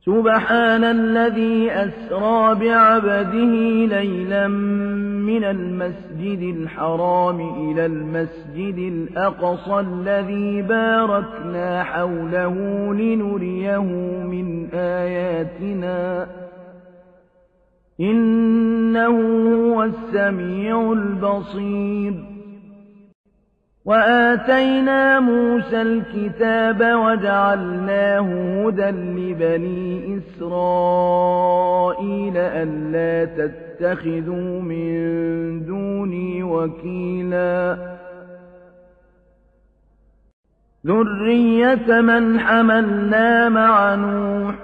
سبحان الذي أسرى بعبده ليلا من المسجد الحرام إلى المسجد الأقصى الذي باركنا حوله لنريه من آياتنا إنه هو السميع البصير وآتينا موسى الكتاب وجعلناه هدى لبني إسرائيل ألا تتخذوا من دوني وكيلا ذرية من حملنا مع نوح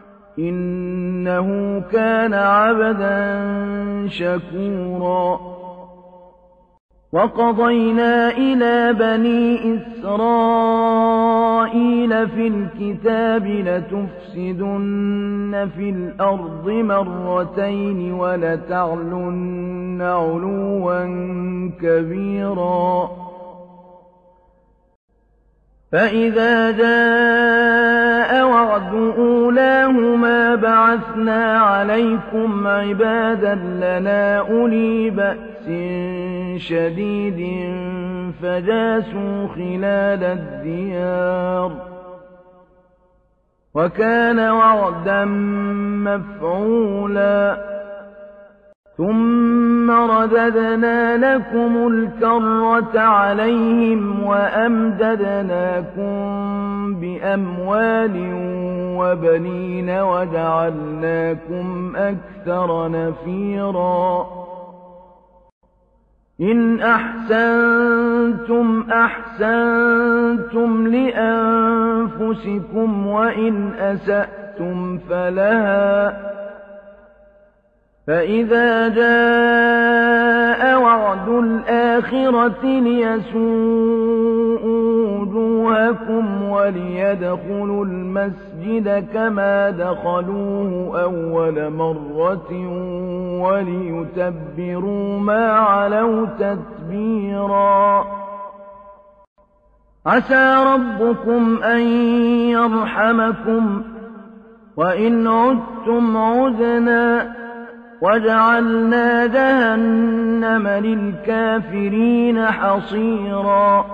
إنه كان عبدا شكورا وقضينا إلى بني إسرائيل في الكتاب لتفسدن في الأرض مرتين ولتعلن علوا كبيرا فإذا جاء وعد أولاهما بعثنا عليكم عبادا لنا أولي بأس شديد فجاسوا خلال الديار وكان وعدا مفعولا ثم رددنا لكم الكرة عليهم وأمددناكم بأموال وبنين وجعلناكم أكثر نفيرا إن أحسنتم أحسنتم لأنفسكم وإن أسأتم فلها فإذا جاء وعد الآخرة ليسوءوا وجوهكم وليدخلوا المسجد كما دخلوه أول مرة وليتبروا ما علوا تتبيرا عسى ربكم أن يرحمكم وإن عدتم عدنا وجعلنا جهنم للكافرين حصيرا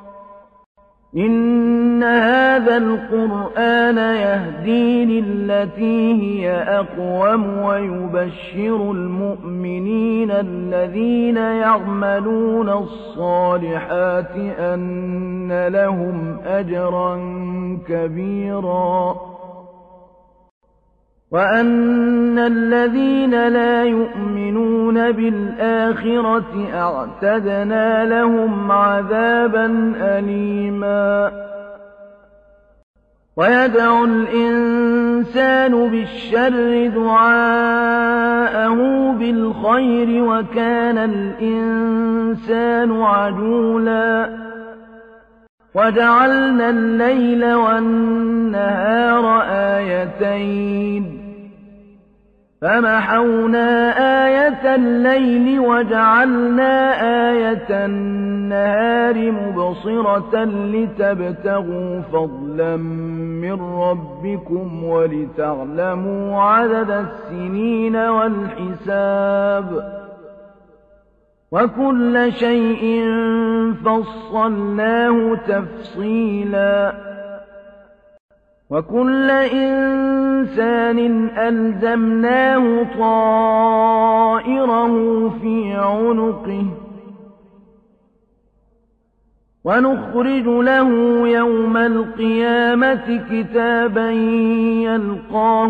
إن هذا القرآن يهدي للتي هي أقوم ويبشر المؤمنين الذين يعملون الصالحات أن لهم أجرا كبيرا وأن الذين لا يؤمنون بالآخرة أعتدنا لهم عذابا أليما ويدعو الإنسان بالشر دعاءه بالخير وكان الإنسان عجولا وجعلنا الليل والنهار آيتين فمحونا آية الليل وجعلنا آية النهار مبصرة لتبتغوا فضلا من ربكم ولتعلموا عدد السنين والحساب وكل شيء فصلناه تفصيلا وكل إنسان ألزمناه طائره في عنقه ونخرج له يوم القيامة كتابا يلقاه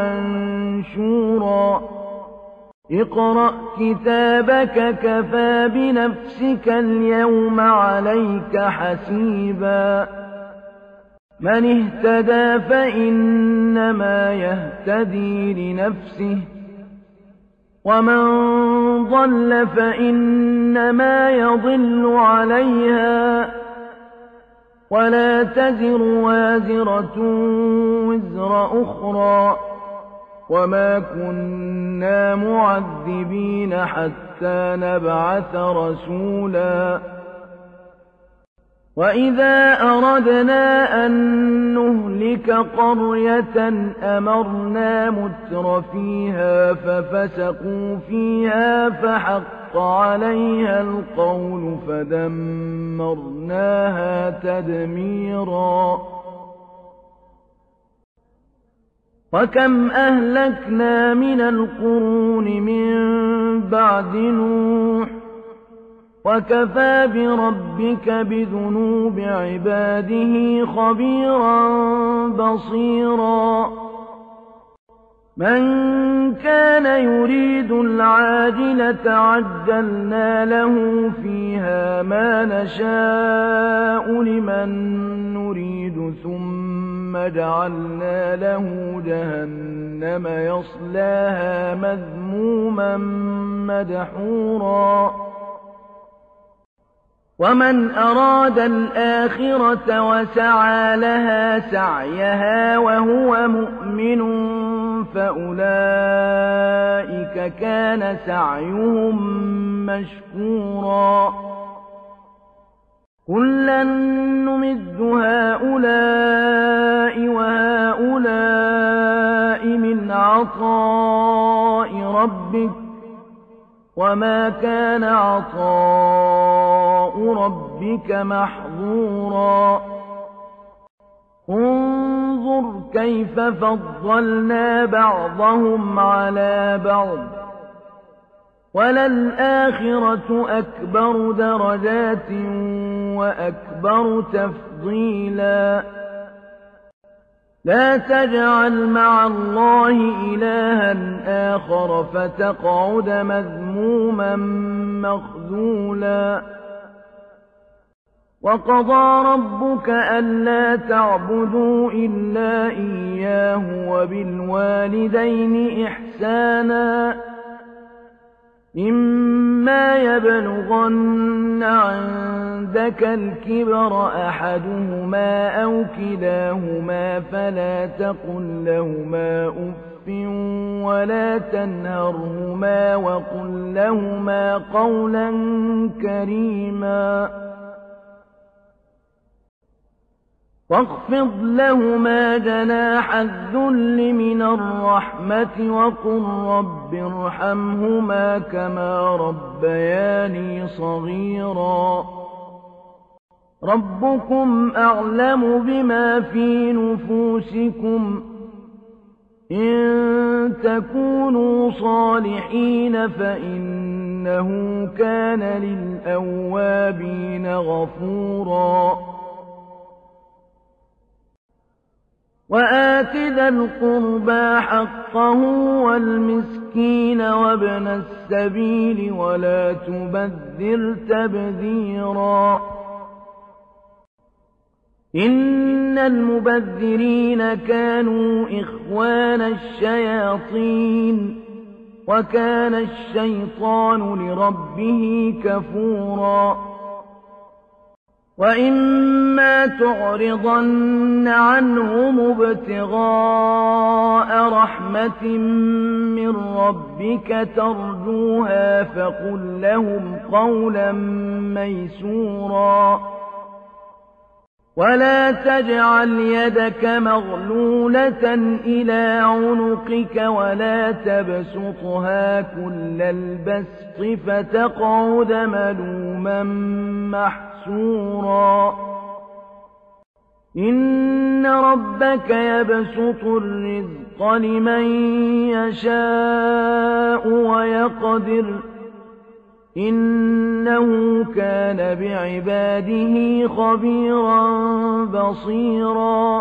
منشورا اقرأ كتابك كفى بنفسك اليوم عليك حسيبا من اهتدى فإنما يهتدي لنفسه ومن ضل فإنما يضل عليها ولا تزر وازرة وزر أخرى وما كنا معذبين حتى نبعث رسولا وَإِذَا أَرَدْنَا أَن نُّهْلِكَ قَرْيَةً أَمَرْنَا مُتْرَفِيهَا فَفَسَقُوا فِيهَا فَحَقَّ عَلَيْهَا الْقَوْلُ فَدَمَّرْنَاهَا تَدْمِيرًا وَكَمْ أَهْلَكْنَا مِنَ الْقُرُونِ مِن بَعْدِ نُوحٍ وَكَفَىٰ بِرَبِّكَ بِذُنُوبِ عِبَادِهِ خَبِيرًا بَصِيرًا مَن كَانَ يُرِيدُ الْعَاجِلَةَ عَجَّلْنَا لَهُ فِيهَا مَا نَشَاءُ لِمَن نُّرِيدُ ثُمَّ جَعَلْنَا لَهُ جَهَنَّمَ يَصْلَاهَا مَذْمُومًا مَّدْحُورًا وَمَنْ أَرَادَ الْآخِرَةَ وَسَعَىٰ لَهَا سَعْيَهَا وَهُوَ مُؤْمِنٌ فَأُولَٰئِكَ كَانَ سَعْيُهُم مَّشْكُورًا كُلًّا نُّمِدُّ هَٰؤُلَاءِ وَهَٰؤُلَاءِ مِنْ عَطَاءِ رَبِّكَ وَمَا كَانَ عَطَاءُ رَبِّكَ مَحْظُورًا انظُرْ كَيْفَ فَضَّلْنَا بَعْضَهُمْ عَلَىٰ بَعْضٍ وَلَلْآخِرَةُ أَكْبَرُ دَرَجَاتٍ وَأَكْبَرُ تَفْضِيلًا لَا تَجْعَلْ مَعَ اللَّهِ إِلَٰهًا آخَرَ فَتَقْعُدَ مَذْمُومًا مَّخْذُولًا وَقَضَىٰ رَبُّكَ أَلَّا تَعْبُدُوا إِلَّا إِيَّاهُ وَبِالْوَالِدَيْنِ إِحْسَانًا إِمَّا يَبْلُغَنَّ عِندَكَ الْكِبَرَ أَحَدُهُمَا أَوْ كِلَاهُمَا فَلَا تَقُل لَّهُمَا أُفٍّ وَلَا تَنْهَرْهُمَا وَقُل لَّهُمَا قَوْلًا كَرِيمًا وَاخْفِضْ لَهُمَا جَنَاحَ الذُّلِّ مِنَ الرَّحْمَةِ وَقُل رَّبِّ ارْحَمْهُمَا كَمَا رَبَّيَانِي صَغِيرًا رَّبُّكُمْ أَعْلَمُ بِمَا فِي نُفُوسِكُمْ إِن تَكُونُوا صَالِحِينَ فَإِنَّهُ كَانَ لِلْأَوَّابِينَ غَفُورًا وَآتِ ذَا الْقُرْبَىٰ حَقَّهُ وَالْمِسْكِينَ وَابْنَ السَّبِيلِ وَلَا تُبَذِّرْ تَبْذِيرًا إِنَّ الْمُبَذِّرِينَ كَانُوا إِخْوَانَ الشَّيَاطِينِ وَكَانَ الشَّيْطَانُ لِرَبِّهِ كَفُورًا وَإِمَّا تُعْرِضَنَّ عَنْهُمُ ابْتِغَاءَ رَحْمَةٍ مِّن رَّبِّكَ تَرْجُوهَا فَقُل لَّهُمْ قَوْلًا مَّيْسُورًا وَلَا تَجْعَلْ يَدَكَ مَغْلُولَةً إِلَىٰ عُنُقِكَ وَلَا تَبْسُطْهَا كُلَّ الْبَسْطِ فَتَقْعُدَ مَلُومًا مَّحْسُورًا إِنَّ رَبَّكَ يَبْسُطُ الرِّزْقَ لِمَن يَشَاءُ وَيَقْدِرُ إِنَّهُ كَانَ بِعِبَادِهِ خَبِيرًا بَصِيرًا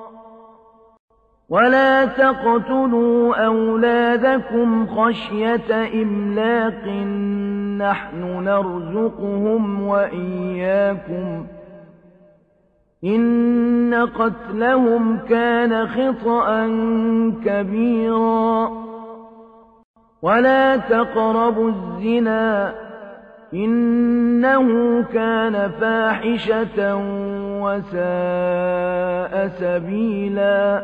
وَلَا تَقْتُلُوا أَوْلَادَكُمْ خَشْيَةَ إِمْلَاقٍ نَّحْنُ نَرْزُقُهُمْ وَإِيَّاكُمْ إِنَّ قَتْلَهُمْ كَانَ خِطْأً كَبِيرًا وَلَا تَقْرَبُوا الزِّنَا إِنَّهُ كَانَ فَاحِشَةً وَسَاءَ سَبِيلًا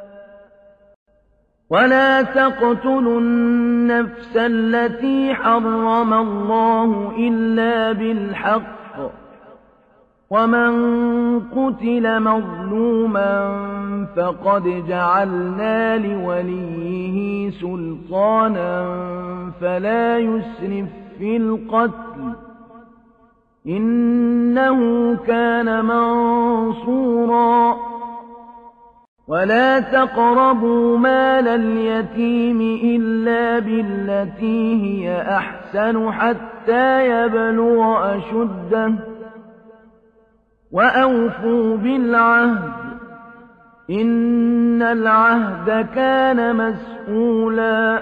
وَلَا تَقْتُلُوا النَّفْسَ الَّتِي حَرَّمَ اللَّهُ إِلَّا بِالْحَقِّ ومن قتل مظلوما فقد جعلنا لوليه سلطانا فلا يسرف في القتل إنه كان منصورا ولا تقربوا مال اليتيم إلا بالتي هي أحسن حتى يبلغ أشده وأوفوا بالعهد إن العهد كان مسؤولا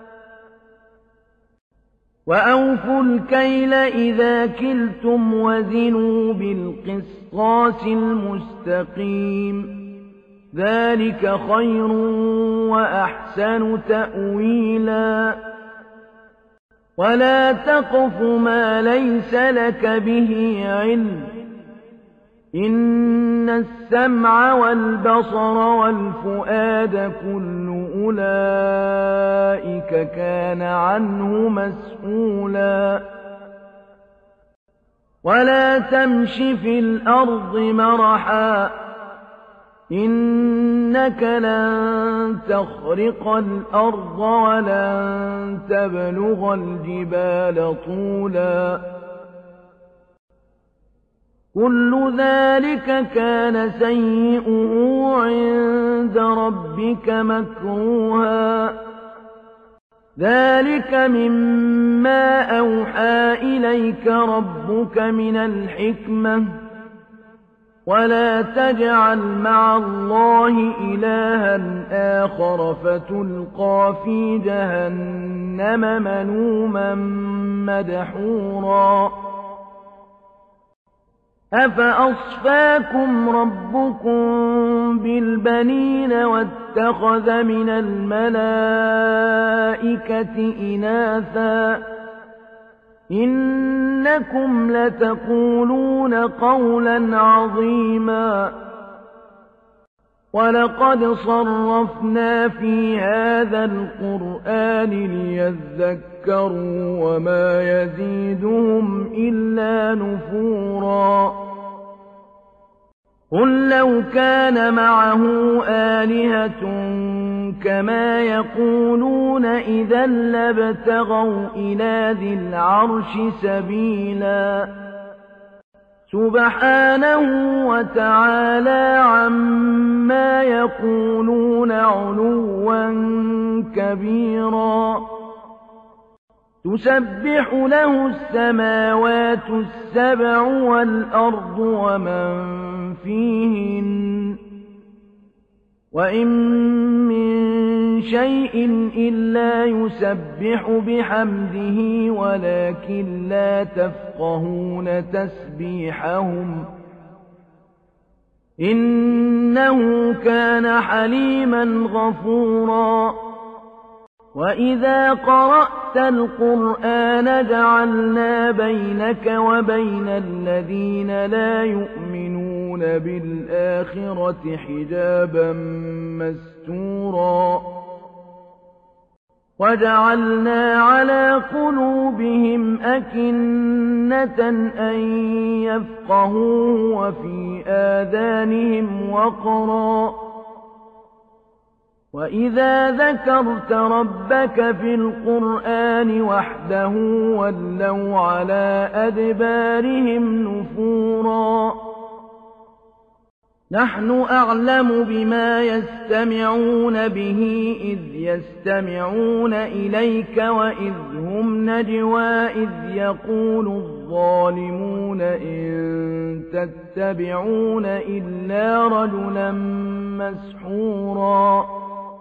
وأوفوا الكيل إذا كلتم وزنوا بالقسطاس المستقيم ذلك خير وأحسن تأويلا ولا تقف ما ليس لك به علم إن السمع والبصر والفؤاد كل أولئك كان عنه مسؤولا ولا تمش في الأرض مرحا إنك لن تخرق الأرض ولن تبلغ الجبال طولا كل ذلك كان سيئه عند ربك مكروها ذلك مما أوحى إليك ربك من الحكمة ولا تجعل مع الله إلها آخر فتلقى في جهنم ملوما مدحورا أفأصفاكم ربكم بالبنين واتخذ من الملائكة إناثا إنكم لتقولون قولا عظيما ولقد صرفنا في هذا القرآن ليذكروا وما يزيدهم إلا نفورا قل لو كان معه آلهة كما يقولون إذا لابتغوا إلى ذي العرش سبيلا سبحانه وتعالى عما يقولون علوا كبيرا تسبح له السماوات السبع والأرض ومن فيهن وإن من شيء إلا يسبح بحمده ولكن لا تفقهون تسبيحهم إنه كان حليما غفورا وإذا قرأت القرآن جعلنا بينك وبين الذين لا يؤمنون بالآخرة حجابا مستورا وجعلنا على قلوبهم أكنة أن يفقهوه وفي آذانهم وقرا وإذا ذكرت ربك في القرآن وحده ولوا على أدبارهم نفورا نحن أعلم بما يستمعون به إذ يستمعون إليك وإذ هم نجوى إذ يقول الظالمون إن تتبعون إلا رجلا مسحورا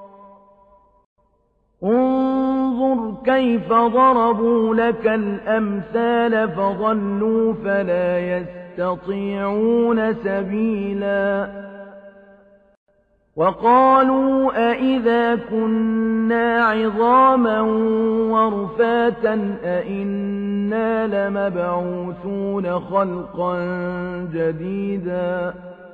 انظر كيف ضربوا لك الأمثال فضلوا فلا يستطيعون سبيلا وقالوا أئذا كنا عظاما ورفاتا أئنا لمبعوثون خلقا جديدا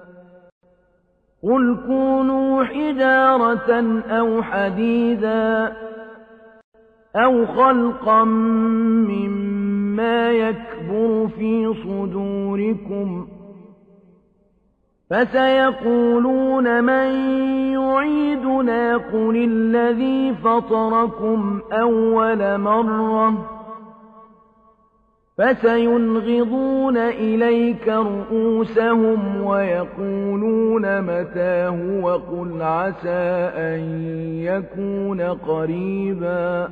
قل كونوا حجارة أو حديدا أو خلقا مما يكبر في صدوركم فسيقولون من يعيدنا قل الذي فطركم أول مرة فسينغضون إليك رؤوسهم ويقولون متاه وقل عسى أن يكون قريبا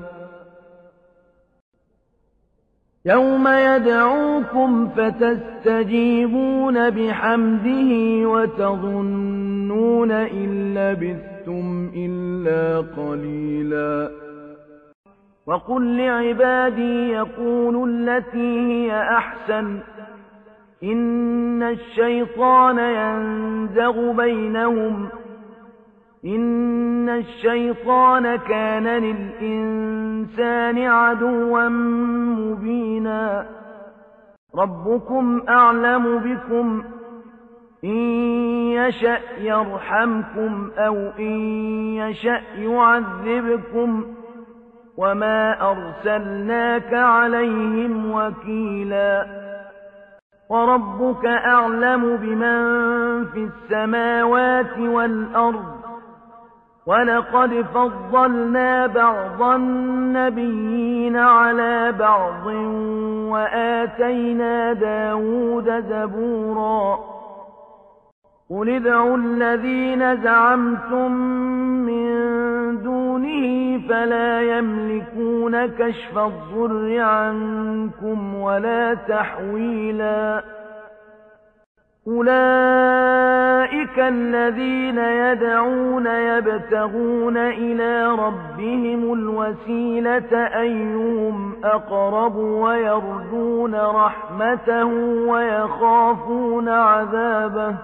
يوم يدعوكم فتستجيبون بحمده وتظنون إن لبثتم إلا قليلا وقل لعبادي يقولوا التي هي أحسن إن الشيطان ينزغ بينهم إن الشيطان كان للإنسان عدوا مبينا ربكم أعلم بكم إن يشأ يرحمكم أو إن يشأ يعذبكم وما أرسلناك عليهم وكيلا وربك أعلم بمن في السماوات والأرض ولقد فضلنا بعض النبيين على بعض وآتينا داود زبورا قل ادعوا الذين زعمتم من دونه فلا يملكون كشف الضر عنكم ولا تحويلا أولئك الذين يدعون يبتغون إلى ربهم الوسيلة أيهم أقرب ويرجون رحمته ويخافون عذابه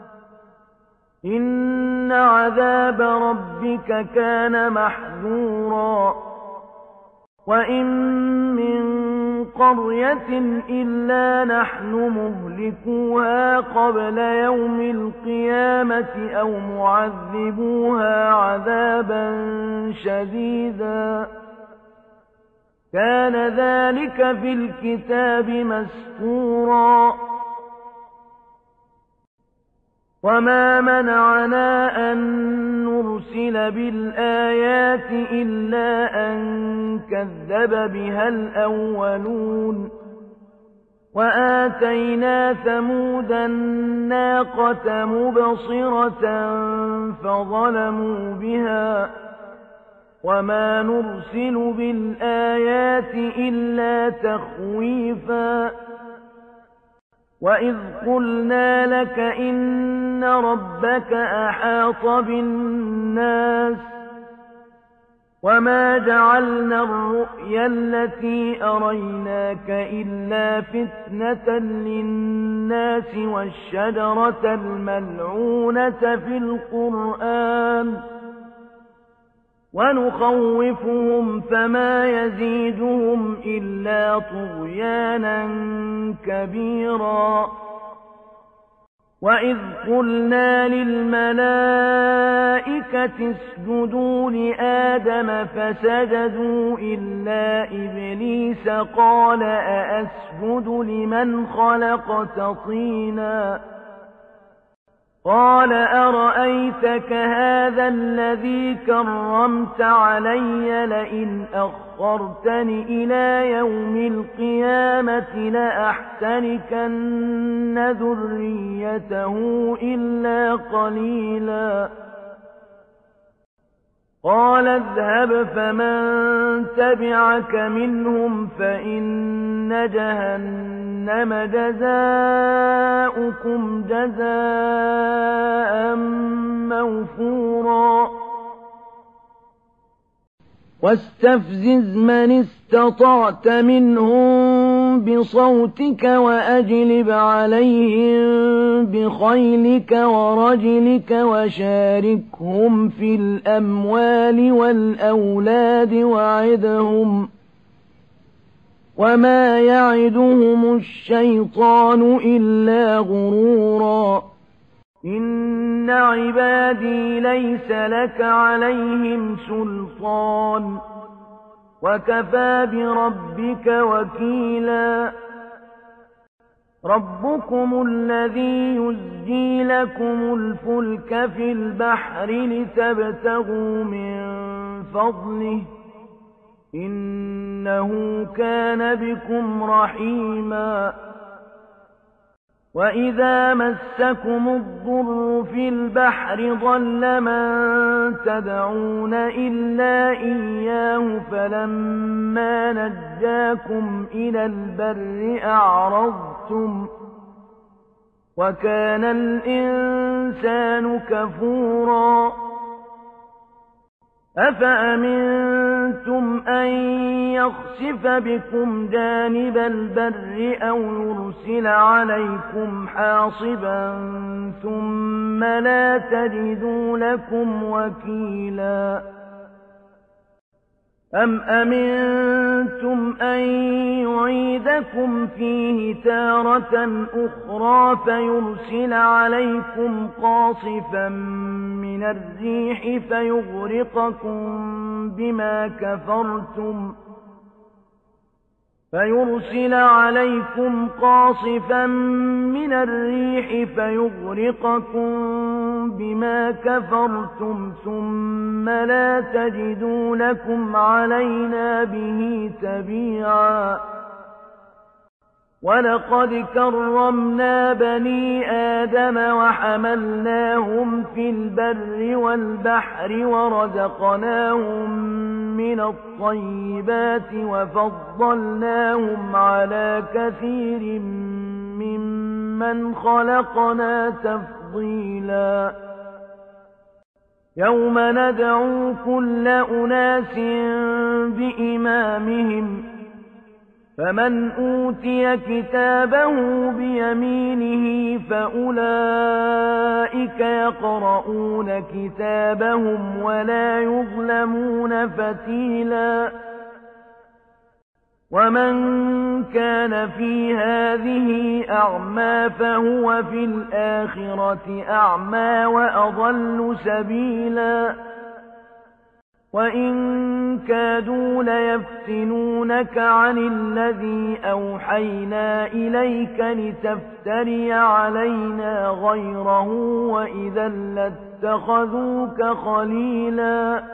إن عذاب ربك كان محذورا وإن من قرية إلا نحن مهلكوها قبل يوم القيامة أو معذبوها عذابا شديدا كان ذلك في الكتاب مسطورا وما منعنا أن نرسل بالآيات إلا أن كذب بها الأولون وآتينا ثمود الناقة مبصرة فظلموا بها وما نرسل بالآيات إلا تخويفا وإذ قلنا لك إن ربك أحاط بالناس وما جعلنا الرؤيا التي أريناك إلا فتنة للناس والشجرة الملعونة في القرآن ونخوفهم فما يزيدهم إلا طغيانا كبيرا وإذ قلنا للملائكة اسجدوا لآدم فسجدوا إلا إبليس قال أأسجد لمن خلقت طينا قال أرأيتك هذا الذي كرمت علي لئن أخرتني إلى يوم القيامة لأحتركن ذريته إلا قليلا قال اذهب فمن تبعك منهم فإن جهنم جزاؤكم جزاء موفورا واستفزز من استطعت منهم بصوتك وأجلب عليهم بخيلك ورجلك وشاركهم في الأموال والأولاد وعدهم وما يعدهم الشيطان إلا غرورا إن عبادي ليس لك عليهم سلطان وكفى بربك وكيلا ربكم الذي يزجي لكم الفلك في البحر لتبتغوا من فضله إنه كان بكم رحيما وإذا مسكم الضر في البحر ضل من تدعون إلا إياه فلما نجاكم إلى البر أعرضتم وكان الإنسان كفورا أفأمنتم أن يخسف بكم جانب البر أو يرسل عليكم حاصبا ثم لا تجدوا لكم وكيلا أم أمنتم أن يعيدكم فيه تارة أخرى فيرسل عليكم قاصفا من الريح فيغرقكم بما كفرتم ثم لا تجدوا لكم علينا به تبيعا ولقد كرمنا بني آدم وحملناهم في البر والبحر ورزقناهم من الطيبات وفضلناهم على كثير ممن خلقنا تفضيلا يوم ندعو كل أناس بإمامهم فمن أوتي كتابه بيمينه فأولئك يقرؤون كتابهم ولا يظلمون فتيلا ومن كان في هذه أعمى فهو في الآخرة أعمى وأضل سبيلا وإن كادوا ليفتنونك عن الذي أوحينا إليك لتفتري علينا غيره وإذا لاتخذوك خليلا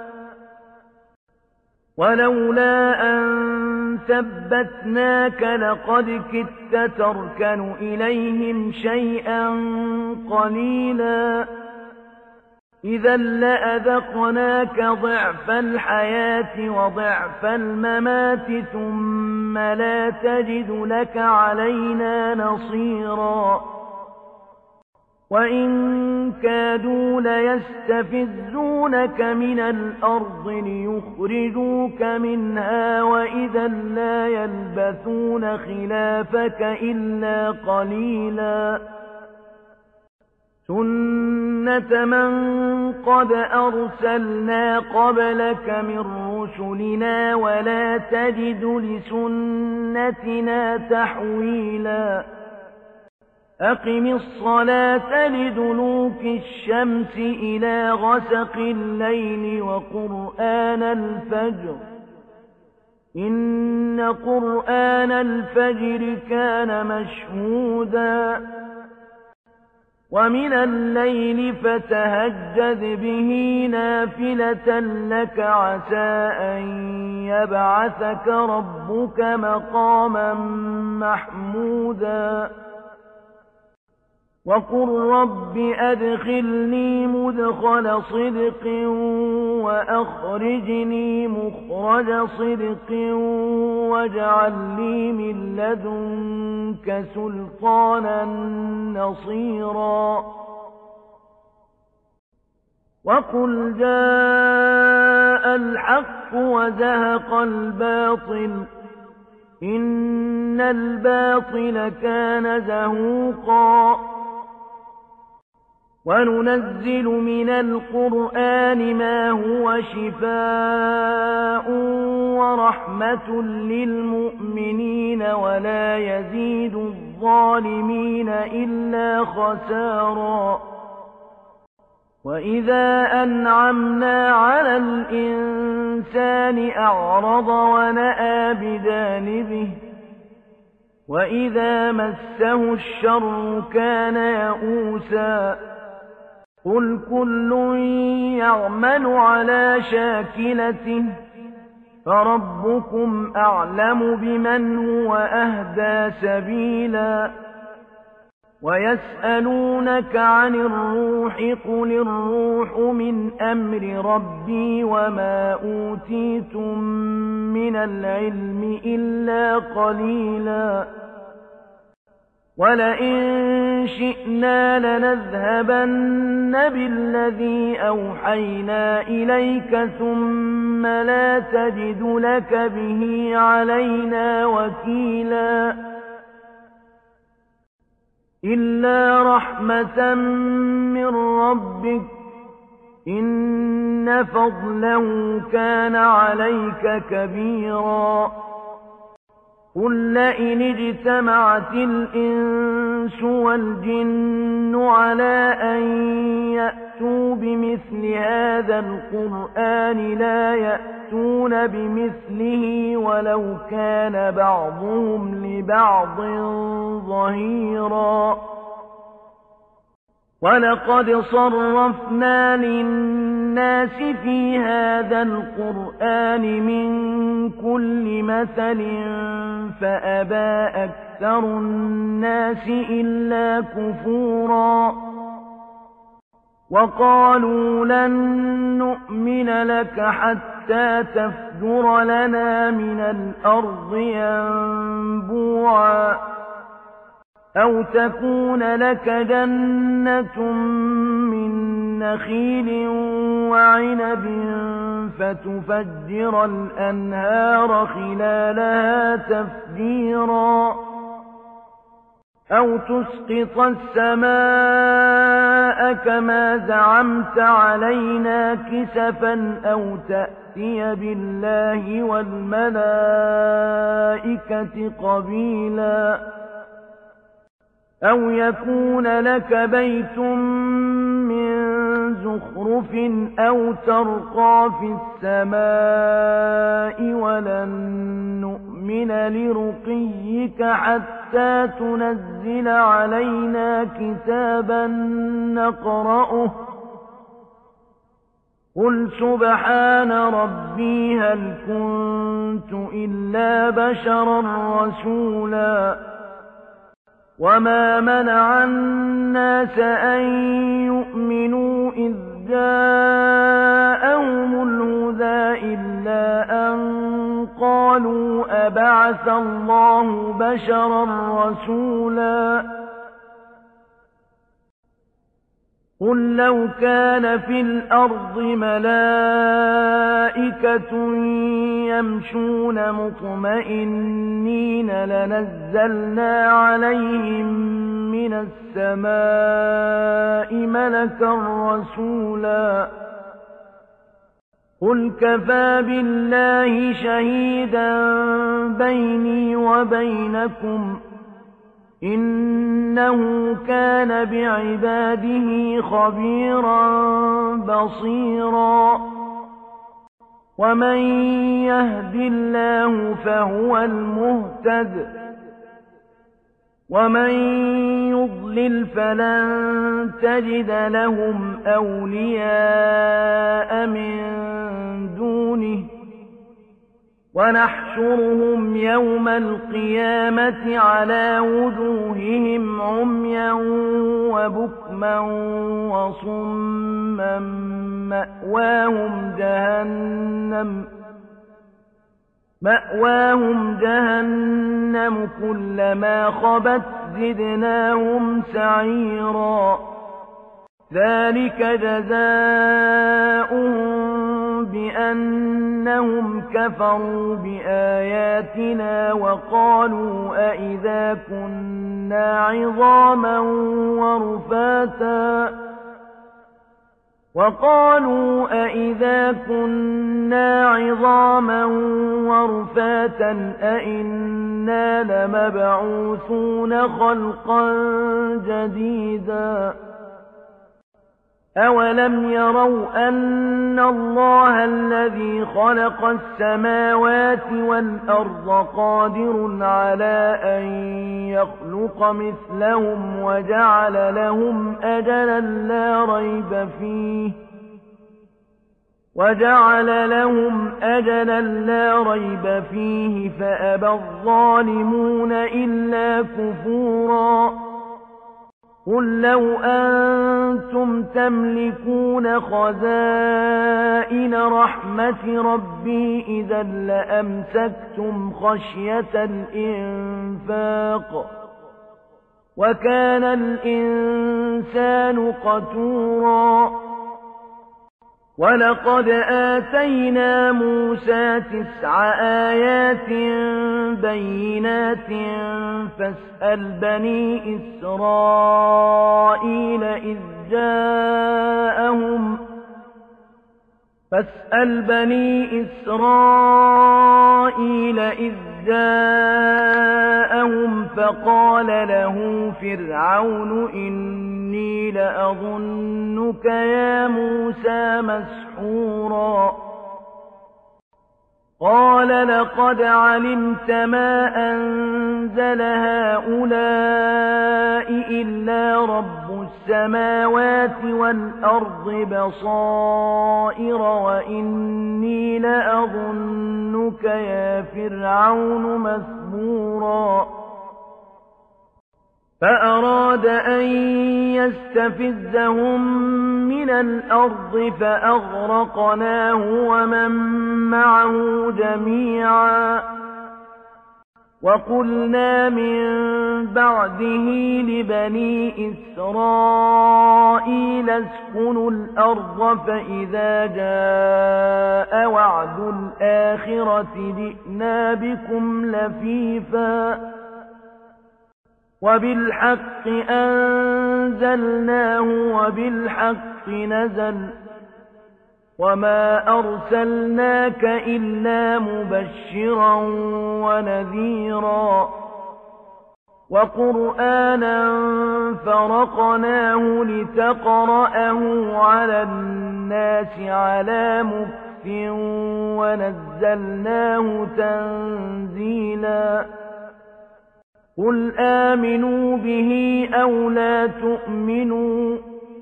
ولولا أن ثبتناك لقد كدت تركن إليهم شيئا قليلا إذا لأذقناك ضعف الحياة وضعف الممات ثم لا تجد لك علينا نصيرا وإن كادوا ليستفزونك من الأرض ليخرجوك منها وإذا لا يلبثون خلافك إلا قليلا سنة من قد أرسلنا قبلك من رسلنا ولا تجد لسنتنا تحويلا أقم الصلاة لدلوك الشمس إلى غسق الليل وقرآن الفجر إن قرآن الفجر كان مشهودا ومن الليل فتهجد به نافلة لك عسى أن يبعثك ربك مقاما محمودا وقل رب أدخلني مدخل صدق وأخرجني مخرج صدق واجعل لي من لدنك سلطانا نصيرا وقل جاء الحق وزهق الباطل إن الباطل كان زهوقا وننزل من القرآن ما هو شفاء ورحمة للمؤمنين ولا يزيد الظالمين إلا خسارا وإذا أنعمنا على الإنسان أعرض ونأى بجانبه وإذا مسه الشر كان يئوسا قل كل يعمل على شاكلته فربكم أعلم بمن هو أهدى سبيلا ويسألونك عن الروح قل الروح من أمر ربي وما أوتيتم من العلم إلا قليلا ولئن شئنا لنذهبن بالذي أوحينا إليك ثم لا تجد لك به علينا وكيلا إلا رحمة من ربك إن فضله كان عليك كبيرا قل لئن اجتمعت الإنس والجن على أن يأتوا بمثل هذا القرآن لا يأتون بمثله ولو كان بعضهم لبعض ظهيرا ولقد صرفنا للناس في هذا القرآن من كل مثل فأبى أكثر الناس إلا كفورا وقالوا لن نؤمن لك حتى تفجر لنا من الأرض ينبوعا أو تكون لك جنة من نخيل وعنب فتفجر الأنهار خلالها تفجيرا أو تسقط السماء كما زعمت علينا كسفا أو تأتي بالله والملائكة قبيلا أو يكون لك بيت من زخرف أو ترقى في السماء ولن نؤمن لرقيك حتى تنزل علينا كتابا نقرأه قل سبحان ربي هل كنت إلا بشرا رسولا وما منع الناس أن يؤمنوا إذ جاءهم الهدى إلا أن قالوا أبعث الله بشرا رسولا قل لو كان في الأرض ملائكة يمشون مطمئنين لنزلنا عليهم من السماء ملكا رسولا قل كفى بالله شهيدا بيني وبينكم إنه كان بعباده خبيرا بصيرا ومن يهد الله فهو المهتد ومن يضلل فلن تجد لهم أولياء من دونه ونحشرهم يوم القيامة على وجوههم عميا وبكما وصما مأواهم جهنم كلما خبت زدناهم سعيرا ذلك جزاؤهم بأنهم كفروا بآياتنا وقالوا أئذا كنا عظاما ورفاتا أئنا لمبعوثون خلقا جديدا أَوَلَمْ يَرَوْا أَنَّ اللَّهَ الَّذِي خَلَقَ السَّمَاوَاتِ وَالْأَرْضَ قَادِرٌ عَلَىٰ أَن يَخْلُقَ مِثْلَهُمْ وَجَعَلَ لَهُمْ أَجَلًا لَّا رَيْبَ فِيهِ فَأَبَى الظَّالِمُونَ إِلَّا كُفُورًا قُل لَّوْ أَنتُمْ تَمْلِكُونَ خَزَائِنَ رَحْمَةِ رَبِّي إِذًا لَّأَمْسَكْتُمْ خَشْيَةَ الْإِنفَاقِ وَكَانَ الْإِنسَانُ قَتُورًا وَلَقَدْ آتَيْنَا مُوسَىٰ 9 آيَاتٍ بَيِّنَاتٍ فَاسْأَلْ بَنِي إِسْرَائِيلَ إِذْ جَاءَهُمْ فَقَالَ لَهُ فِرْعَوْنُ إِنِّي لَأَظُنُّكَ يَا مُوسَىٰ مَسْحُورًا قَالَ لَقَدْ عَلِمْتَ مَا أَنزَلَ هَٰؤُلَاءِ إِلَّا رَبُّ السَّمَاوَاتِ وَالْأَرْضِ بَصَائِرَ وَإِنِّي لَأَظُنُّكَ يَا فِرْعَوْنُ مَثْبُورًا فَأَرَادَ أَن يَسْتَفِزَّهُم مِّنَ الْأَرْضِ فَأَغْرَقْنَاهُ وَمَن مَّعَهُ جَمِيعًا وَقُلْنَا مِن بَعْدِهِ لِبَنِي إِسْرَائِيلَ اسْكُنُوا الْأَرْضَ فَإِذَا جَاءَ وَعْدُ الْآخِرَةِ جِئْنَا بِكُمْ لَفِيفًا وَبِالْحَقِّ أَنزَلْنَاهُ وَبِالْحَقِّ نَزَلَ وَمَا أَرْسَلْنَاكَ إِلَّا مُبَشِّرًا وَنَذِيرًا وَقُرْآنًا فَرَقْنَاهُ لِتَقْرَأَهُ عَلَى النَّاسِ عَلَىٰ مُكْثٍ وَنَزَّلْنَاهُ تَنزِيلًا قُلْ آمِنُوا بِهِ أَوْ لَا تُؤْمِنُوا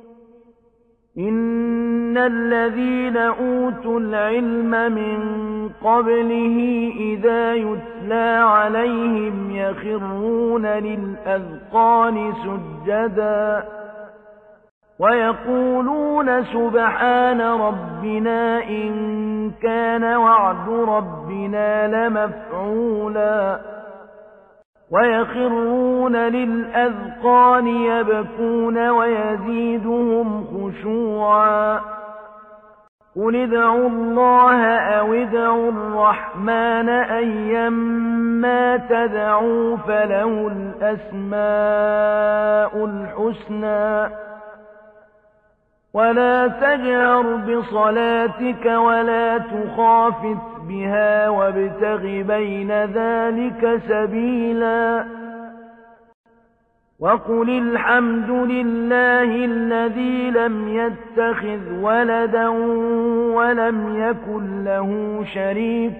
إِنَّ الَّذِينَ أُوتُوا الْعِلْمَ مِن قَبْلِهِ إِذَا يُتْلَىٰ عَلَيْهِمْ يَخِرُّونَ لِلْأَذْقَانِ سُجَّدًا وَيَقُولُونَ سُبْحَانَ رَبِّنَا إِن كَانَ وَعْدُ رَبِّنَا لَمَفْعُولًا وَيَخِرُّونَ لِلْأَذْقَانِ يَبْكُونَ وَيَزِيدُهُمْ خُشُوعًا قُلِ ادْعُوا اللَّهَ أَوِ ادْعُوا الرَّحْمَٰنَ أَيًّا مَّا تَدْعُوا فَلَهُ الْأَسْمَاءُ الْحُسْنَىٰ وَلَا تَجْهَرْ بِصَلَاتِكَ وَلَا تُخَافِتْ بِهَا وَابْتَغِ بَيْنَ ذَٰلِكَ سَبِيلًا وَقُلِ الْحَمْدُ لِلَّهِ الَّذِي لَمْ يَتَّخِذْ وَلَدًا وَلَمْ يَكُن لَّهُ شَرِيكٌ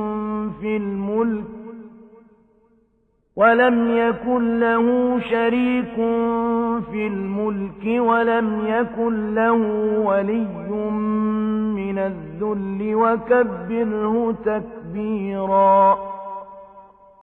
في الْمُلْكِ وَلَمْ يَكُن لَّهُ وَلِيٌّ مِّنَ الذُّلِّ وَكَبِّرْهُ تَكْبِيرًا